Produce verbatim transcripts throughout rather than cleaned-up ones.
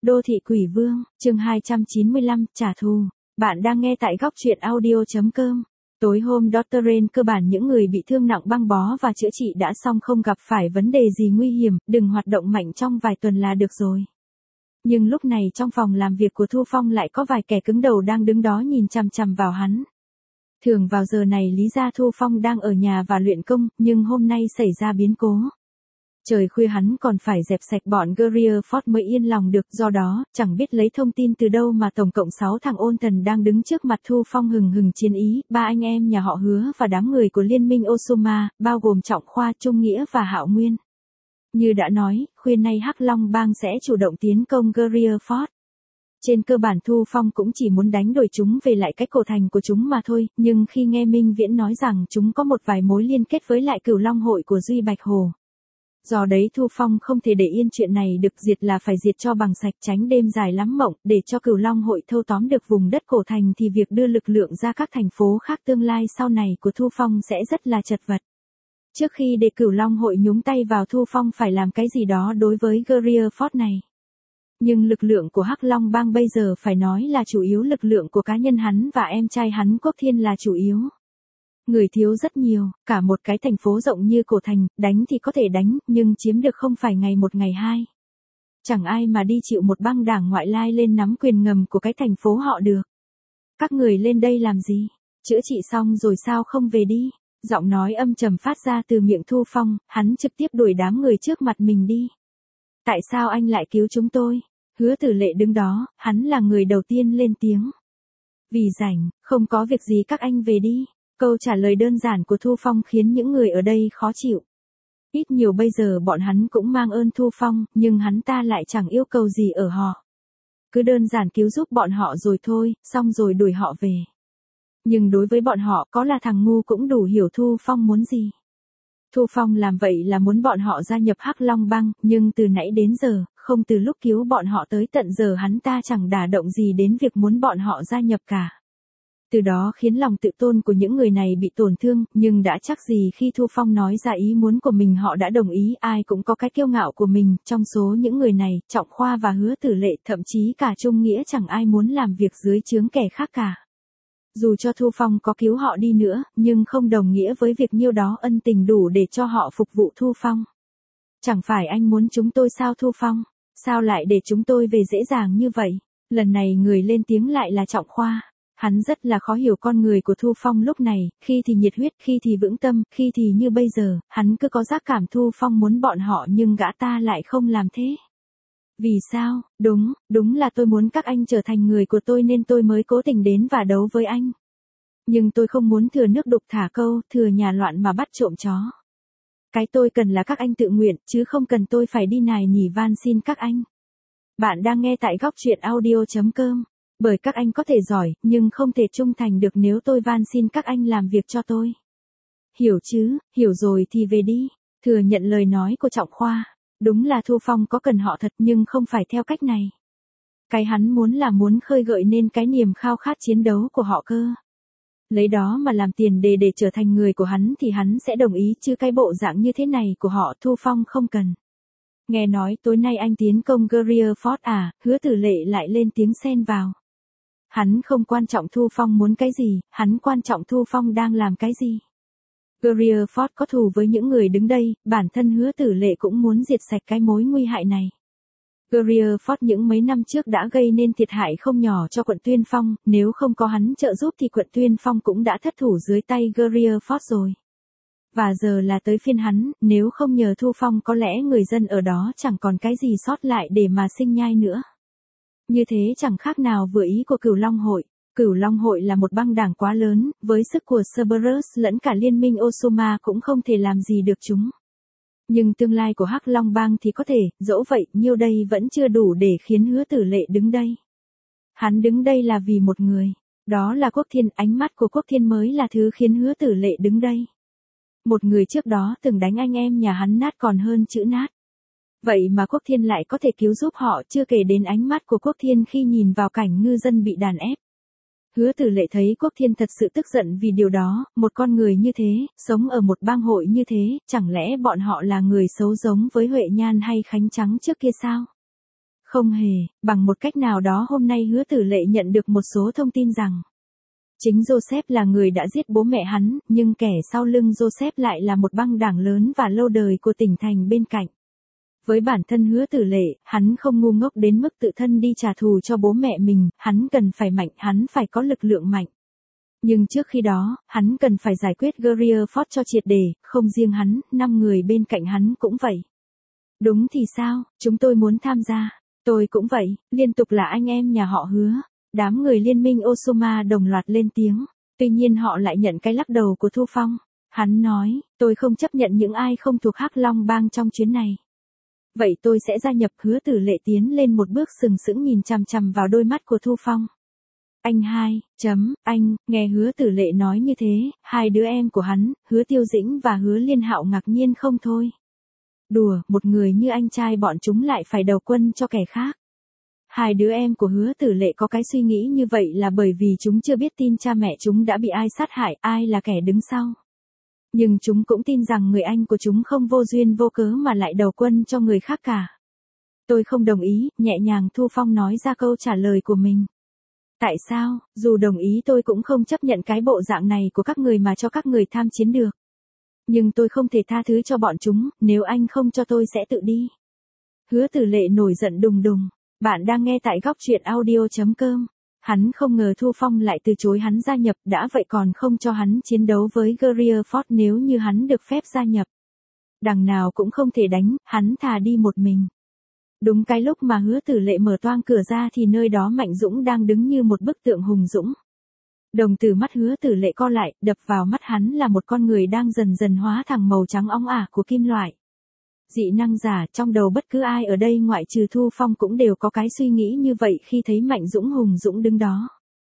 Đô thị quỷ vương, chương hai trăm chín mươi lăm, trả thù. Bạn đang nghe tại góc truyện audio chấm com. Tối hôm doctor Rain cơ bản những người bị thương nặng băng bó và chữa trị đã xong, không gặp phải vấn đề gì nguy hiểm, đừng hoạt động mạnh trong vài tuần là được rồi. Nhưng lúc này trong phòng làm việc của Thu Phong lại có vài kẻ cứng đầu đang đứng đó nhìn chằm chằm vào hắn. Thường vào giờ này lý ra Thu Phong đang ở nhà và luyện công, nhưng hôm nay xảy ra biến cố. Trời khuya hắn còn phải dẹp sạch bọn Greer Fort mới yên lòng được, do đó, chẳng biết lấy thông tin từ đâu mà tổng cộng sáu thằng ôn thần đang đứng trước mặt Thu Phong hừng hừng chiến ý, ba anh em nhà họ Hứa và đám người của liên minh Osoma, bao gồm Trọng Khoa, Trung Nghĩa và Hạo Nguyên. Như đã nói, khuya nay Hắc Long Bang sẽ chủ động tiến công Greer Fort. Trên cơ bản Thu Phong cũng chỉ muốn đánh đuổi chúng về lại cái cổ thành của chúng mà thôi, nhưng khi nghe Minh Viễn nói rằng chúng có một vài mối liên kết với lại Cửu Long hội của Duy Bạch Hồ. Do đấy Thu Phong không thể để yên chuyện này được, diệt là phải diệt cho bằng sạch, tránh đêm dài lắm mộng, để cho Cửu Long hội thâu tóm được vùng đất cổ thành thì việc đưa lực lượng ra các thành phố khác tương lai sau này của Thu Phong sẽ rất là chật vật. Trước khi để Cửu Long hội nhúng tay vào, Thu Phong phải làm cái gì đó đối với Greer Fort này. Nhưng lực lượng của Hắc Long Bang bây giờ phải nói là chủ yếu lực lượng của cá nhân hắn và em trai hắn Quốc Thiên là chủ yếu. Người thiếu rất nhiều, cả một cái thành phố rộng như cổ thành, đánh thì có thể đánh, nhưng chiếm được không phải ngày một ngày hai. Chẳng ai mà đi chịu một băng đảng ngoại lai lên nắm quyền ngầm của cái thành phố họ được. Các người lên đây làm gì? Chữa trị xong rồi sao không về đi? Giọng nói âm trầm phát ra từ miệng Thu Phong, hắn trực tiếp đuổi đám người trước mặt mình đi. Tại sao anh lại cứu chúng tôi? Hứa Tử Lệ đứng đó, hắn là người đầu tiên lên tiếng. Vì rảnh, không có việc gì các anh về đi. Câu trả lời đơn giản của Thu Phong khiến những người ở đây khó chịu. Ít nhiều bây giờ bọn hắn cũng mang ơn Thu Phong, nhưng hắn ta lại chẳng yêu cầu gì ở họ. Cứ đơn giản cứu giúp bọn họ rồi thôi, xong rồi đuổi họ về. Nhưng đối với bọn họ, có là thằng ngu cũng đủ hiểu Thu Phong muốn gì. Thu Phong làm vậy là muốn bọn họ gia nhập Hắc Long Bang, nhưng từ nãy đến giờ, không từ lúc cứu bọn họ tới tận giờ hắn ta chẳng đả động gì đến việc muốn bọn họ gia nhập cả. Từ đó khiến lòng tự tôn của những người này bị tổn thương, nhưng đã chắc gì khi Thu Phong nói ra ý muốn của mình họ đã đồng ý, ai cũng có cái kiêu ngạo của mình, trong số những người này, Trọng Khoa và Hứa Tử Lệ, thậm chí cả Trung Nghĩa chẳng ai muốn làm việc dưới trướng kẻ khác cả. Dù cho Thu Phong có cứu họ đi nữa, nhưng không đồng nghĩa với việc nhiêu đó ân tình đủ để cho họ phục vụ Thu Phong. Chẳng phải anh muốn chúng tôi sao Thu Phong? Sao lại để chúng tôi về dễ dàng như vậy? Lần này người lên tiếng lại là Trọng Khoa. Hắn rất là khó hiểu con người của Thu Phong lúc này, khi thì nhiệt huyết, khi thì vững tâm, khi thì như bây giờ, hắn cứ có giác cảm Thu Phong muốn bọn họ nhưng gã ta lại không làm thế. Vì sao? Đúng, đúng là tôi muốn các anh trở thành người của tôi nên tôi mới cố tình đến và đấu với anh. Nhưng tôi không muốn thừa nước đục thả câu, thừa nhà loạn mà bắt trộm chó. Cái tôi cần là các anh tự nguyện, chứ không cần tôi phải đi nài nỉ van xin các anh. Bạn đang nghe tại góc truyện audio chấm com. Bởi các anh có thể giỏi, nhưng không thể trung thành được nếu tôi van xin các anh làm việc cho tôi. Hiểu chứ, hiểu rồi thì về đi. Thừa nhận lời nói của Trọng Khoa. Đúng là Thu Phong có cần họ thật nhưng không phải theo cách này. Cái hắn muốn là muốn khơi gợi nên cái niềm khao khát chiến đấu của họ cơ. Lấy đó mà làm tiền đề để trở thành người của hắn thì hắn sẽ đồng ý, chứ cái bộ dạng như thế này của họ Thu Phong không cần. Nghe nói tối nay anh tiến công Greer Fort à? Hứa Tử Lệ lại lên tiếng xen vào. Hắn không quan trọng Thu Phong muốn cái gì, hắn quan trọng Thu Phong đang làm cái gì. Greer Fort có thù với những người đứng đây, bản thân Hứa Tử Lệ cũng muốn diệt sạch cái mối nguy hại này. Greer Fort những mấy năm trước đã gây nên thiệt hại không nhỏ cho quận Tuyên Phong, nếu không có hắn trợ giúp thì quận Tuyên Phong cũng đã thất thủ dưới tay Greer Fort rồi. Và giờ là tới phiên hắn, nếu không nhờ Thu Phong có lẽ người dân ở đó chẳng còn cái gì sót lại để mà sinh nhai nữa. Như thế chẳng khác nào vừa ý của Cửu Long hội. Cửu Long hội là một băng đảng quá lớn, với sức của Cerberus lẫn cả liên minh Osoma cũng không thể làm gì được chúng. Nhưng tương lai của Hắc Long Bang thì có thể, dẫu vậy, nhiêu đây vẫn chưa đủ để khiến Hứa Tử Lệ đứng đây. Hắn đứng đây là vì một người, đó là Quốc Thiên, ánh mắt của Quốc Thiên mới là thứ khiến Hứa Tử Lệ đứng đây. Một người trước đó từng đánh anh em nhà hắn nát còn hơn chữ nát. Vậy mà Quốc Thiên lại có thể cứu giúp họ, chưa kể đến ánh mắt của Quốc Thiên khi nhìn vào cảnh ngư dân bị đàn ép. Hứa Tử Lệ thấy Quốc Thiên thật sự tức giận vì điều đó, một con người như thế, sống ở một bang hội như thế, chẳng lẽ bọn họ là người xấu giống với Huệ Nhan hay Khánh Trắng trước kia sao? Không hề, bằng một cách nào đó hôm nay Hứa Tử Lệ nhận được một số thông tin rằng chính Joseph là người đã giết bố mẹ hắn, nhưng kẻ sau lưng Joseph lại là một băng đảng lớn và lâu đời của tỉnh thành bên cạnh. Với bản thân Hứa Tử Lệ, hắn không ngu ngốc đến mức tự thân đi trả thù cho bố mẹ mình, hắn cần phải mạnh, hắn phải có lực lượng mạnh. Nhưng trước khi đó, hắn cần phải giải quyết Greer Fort cho triệt để, không riêng hắn, năm người bên cạnh hắn cũng vậy. Đúng thì sao, chúng tôi muốn tham gia. Tôi cũng vậy, liên tục là anh em nhà họ Hứa. Đám người liên minh Osoma đồng loạt lên tiếng. Tuy nhiên họ lại nhận cái lắc đầu của Thu Phong. Hắn nói, tôi không chấp nhận những ai không thuộc Hắc Long Bang trong chuyến này. Vậy tôi sẽ gia nhập. Hứa Tử Lệ tiến lên một bước sừng sững nhìn chằm chằm vào đôi mắt của Thu Phong. Anh hai, chấm, anh, nghe Hứa Tử Lệ nói như thế, hai đứa em của hắn, Hứa Tiêu Dĩnh và Hứa Liên Hạo ngạc nhiên không thôi. Đùa, một người như anh trai bọn chúng lại phải đầu quân cho kẻ khác. Hai đứa em của Hứa Tử Lệ có cái suy nghĩ như vậy là bởi vì chúng chưa biết tin cha mẹ chúng đã bị ai sát hại, ai là kẻ đứng sau. Nhưng chúng cũng tin rằng người anh của chúng không vô duyên vô cớ mà lại đầu quân cho người khác cả. Tôi không đồng ý, nhẹ nhàng Thu Phong nói ra câu trả lời của mình. Tại sao, dù đồng ý tôi cũng không chấp nhận cái bộ dạng này của các người mà cho các người tham chiến được. Nhưng tôi không thể tha thứ cho bọn chúng, nếu anh không cho tôi sẽ tự đi. Hứa Tử Lệ nổi giận đùng đùng. Bạn đang nghe tại góc truyện audio chấm com. Hắn không ngờ Thu Phong lại từ chối hắn gia nhập, đã vậy còn không cho hắn chiến đấu với Greer Fort nếu như hắn được phép gia nhập. Đằng nào cũng không thể đánh, hắn thà đi một mình. Đúng cái lúc mà Hứa Tử Lệ mở toang cửa ra thì nơi đó Mạnh Dũng đang đứng như một bức tượng hùng dũng. Đồng tử mắt Hứa Tử Lệ co lại, đập vào mắt hắn là một con người đang dần dần hóa thành màu trắng óng ả của kim loại. Dị năng giả, trong đầu bất cứ ai ở đây ngoại trừ Thu Phong cũng đều có cái suy nghĩ như vậy khi thấy Mạnh Dũng hùng dũng đứng đó.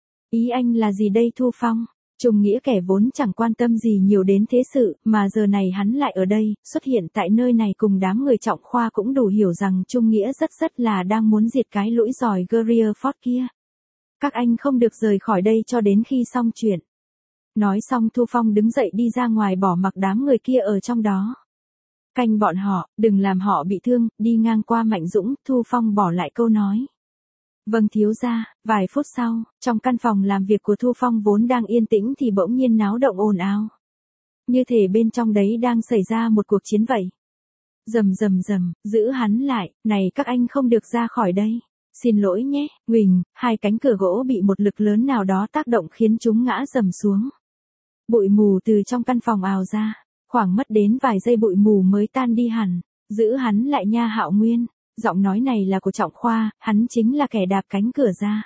Ý anh là gì đây Thu Phong? Trùng nghĩa kẻ vốn chẳng quan tâm gì nhiều đến thế sự, mà giờ này hắn lại ở đây, xuất hiện tại nơi này cùng đám người Trọng Khoa cũng đủ hiểu rằng Trung nghĩa rất rất là đang muốn diệt cái lũi giỏi Greer Fort kia. Các anh không được rời khỏi đây cho đến khi xong chuyện. Nói xong Thu Phong đứng dậy đi ra ngoài bỏ mặc đám người kia ở trong đó. Canh bọn họ, đừng làm họ bị thương, đi ngang qua Mạnh Dũng, Thu Phong bỏ lại câu nói. Vâng thiếu gia. Vài phút sau, trong căn phòng làm việc của Thu Phong vốn đang yên tĩnh thì bỗng nhiên náo động ồn ào. Như thể bên trong đấy đang xảy ra một cuộc chiến vậy. Rầm rầm rầm, giữ hắn lại, này các anh không được ra khỏi đây. Xin lỗi nhé, Huỳnh, hai cánh cửa gỗ bị một lực lớn nào đó tác động khiến chúng ngã rầm xuống. Bụi mù từ trong căn phòng ào ra, khoảng mất đến vài giây bụi mù mới tan đi hẳn. Giữ hắn lại nha Hạo Nguyên. Giọng nói này là của Trọng Khoa, hắn chính là kẻ đạp cánh cửa ra.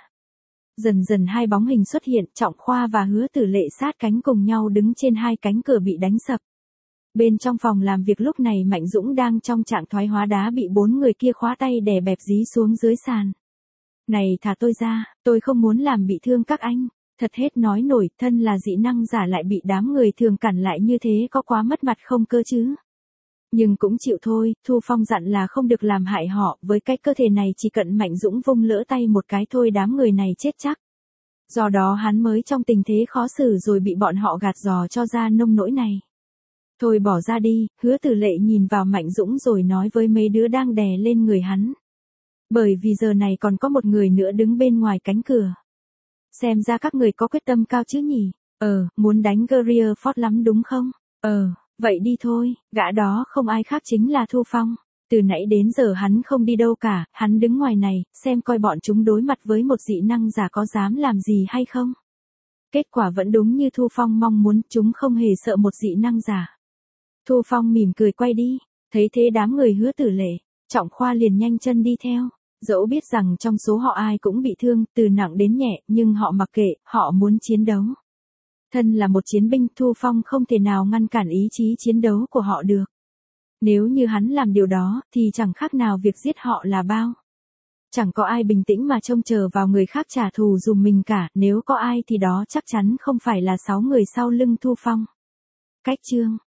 Dần dần hai bóng hình xuất hiện, Trọng Khoa và Hứa Tử Lệ sát cánh cùng nhau đứng trên hai cánh cửa bị đánh sập. Bên trong phòng làm việc lúc này Mạnh Dũng đang trong trạng thoái hóa đá bị bốn người kia khóa tay đè bẹp dí xuống dưới sàn. Này thả tôi ra, tôi không muốn làm bị thương các anh. Thật hết nói nổi, thân là dị năng giả lại bị đám người thường cản lại như thế có quá mất mặt không cơ chứ. Nhưng cũng chịu thôi, Thu Phong dặn là không được làm hại họ, với cái cơ thể này chỉ cần Mạnh Dũng vung lỡ tay một cái thôi đám người này chết chắc. Do đó hắn mới trong tình thế khó xử rồi bị bọn họ gạt giò cho ra nông nỗi này. Thôi bỏ ra đi, Hứa Tử Lệ nhìn vào Mạnh Dũng rồi nói với mấy đứa đang đè lên người hắn. Bởi vì giờ này còn có một người nữa đứng bên ngoài cánh cửa. Xem ra các người có quyết tâm cao chứ nhỉ? Ờ, muốn đánh Greer Fort lắm đúng không? Ờ. Vậy đi thôi, gã đó không ai khác chính là Thu Phong. Từ nãy đến giờ hắn không đi đâu cả, hắn đứng ngoài này, xem coi bọn chúng đối mặt với một dị năng giả có dám làm gì hay không. Kết quả vẫn đúng như Thu Phong mong muốn, chúng không hề sợ một dị năng giả. Thu Phong mỉm cười quay đi, thấy thế đám người Hứa Tử Lệ, Trọng Khoa liền nhanh chân đi theo. Dẫu biết rằng trong số họ ai cũng bị thương, từ nặng đến nhẹ, nhưng họ mặc kệ, họ muốn chiến đấu. Thân là một chiến binh, Thu Phong không thể nào ngăn cản ý chí chiến đấu của họ được. Nếu như hắn làm điều đó, thì chẳng khác nào việc giết họ là bao. Chẳng có ai bình tĩnh mà trông chờ vào người khác trả thù dùm mình cả, nếu có ai thì đó chắc chắn không phải là sáu người sau lưng Thu Phong. Cách chương